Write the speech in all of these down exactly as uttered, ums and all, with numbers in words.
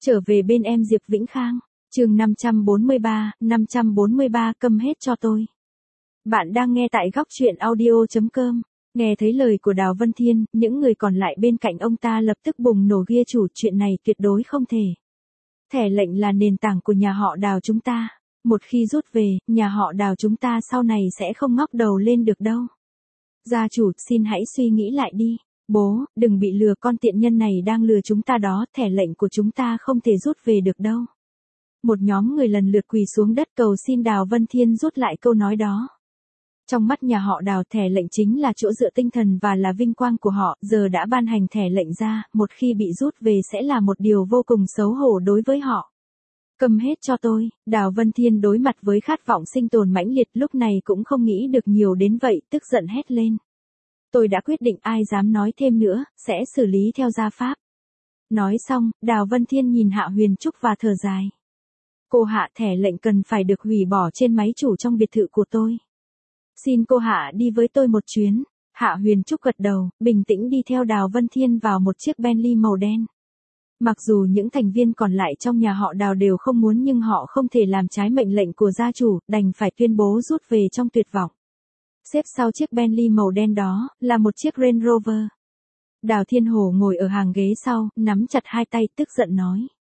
Trở về bên em Diệp Vĩnh Khang, chương năm trăm bốn mươi ba, năm trăm bốn mươi ba câm hết cho tôi. Bạn đang nghe tại góc truyện audio chấm com. Nghe thấy lời của Đào Vân Thiên, những người còn lại bên cạnh ông ta lập tức bùng nổ ghia chủ, chuyện này tuyệt đối không thể. Thẻ lệnh là nền tảng của nhà họ Đào chúng ta. Một khi rút về, nhà họ Đào chúng ta sau này sẽ không ngóc đầu lên được đâu. Gia chủ, xin hãy suy nghĩ lại đi. Bố, đừng bị lừa, con tiện nhân này đang lừa chúng ta đó, thẻ lệnh của chúng ta không thể rút về được đâu. Một nhóm người lần lượt quỳ xuống đất cầu xin Đào Vân Thiên rút lại câu nói đó. Trong mắt nhà họ Đào, thẻ lệnh chính là chỗ dựa tinh thần và là vinh quang của họ, giờ đã ban hành thẻ lệnh ra, một khi bị rút về sẽ là một điều vô cùng xấu hổ đối với họ. Câm hết cho tôi, Đào Vân Thiên đối mặt với khát vọng sinh tồn mãnh liệt lúc này cũng không nghĩ được nhiều đến vậy, tức giận hét lên. Tôi đã quyết định, ai dám nói thêm nữa, sẽ xử lý theo gia pháp. Nói xong, Đào Vân Thiên nhìn Hạ Huyền Trúc và thở dài. Cô Hạ, thẻ lệnh cần phải được hủy bỏ trên máy chủ trong biệt thự của tôi. Xin cô Hạ đi với tôi một chuyến. Hạ Huyền Trúc gật đầu, bình tĩnh đi theo Đào Vân Thiên vào một chiếc Bentley màu đen. Mặc dù những thành viên còn lại trong nhà họ Đào đều không muốn nhưng họ không thể làm trái mệnh lệnh của gia chủ, đành phải tuyên bố rút về trong tuyệt vọng. Xếp sau chiếc Bentley màu đen đó, là một chiếc Range Rover. Đào Thiên Hổ ngồi ở hàng ghế sau, nắm chặt hai tay, tức giận nói.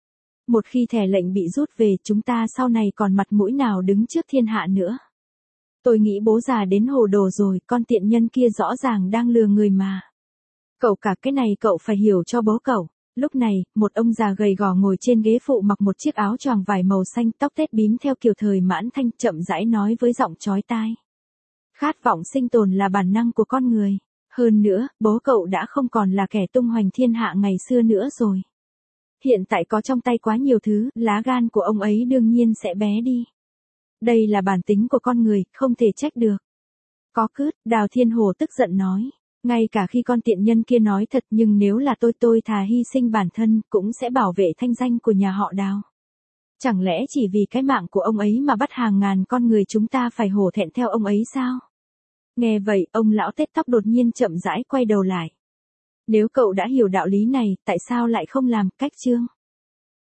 Một khi thẻ lệnh bị rút về, chúng ta sau này còn mặt mũi nào đứng trước thiên hạ nữa. Tôi nghĩ bố già đến hồ đồ rồi, con tiện nhân kia rõ ràng đang lừa người mà. Cậu cả cái này cậu phải hiểu cho bố cậu. Lúc này, một ông già gầy gò ngồi trên ghế phụ mặc một chiếc áo choàng vải màu xanh, tóc tết bím theo kiểu thời Mãn Thanh, chậm rãi nói với giọng chói tai. Khát vọng sinh tồn là bản năng của con người. Hơn nữa, bố cậu đã không còn là kẻ tung hoành thiên hạ ngày xưa nữa rồi. Hiện tại có trong tay quá nhiều thứ, lá gan của ông ấy đương nhiên sẽ bé đi. Đây là bản tính của con người, không thể trách được. Có cướp, Đào Thiên Hổ tức giận nói. Ngay cả khi con tiện nhân kia nói thật, nhưng nếu là tôi tôi thà hy sinh bản thân, cũng sẽ bảo vệ thanh danh của nhà họ Đào. Chẳng lẽ chỉ vì cái mạng của ông ấy mà bắt hàng ngàn con người chúng ta phải hổ thẹn theo ông ấy sao? Nghe vậy, ông lão tết tóc đột nhiên chậm rãi quay đầu lại. Nếu cậu đã hiểu đạo lý này, tại sao lại không làm? Cách chương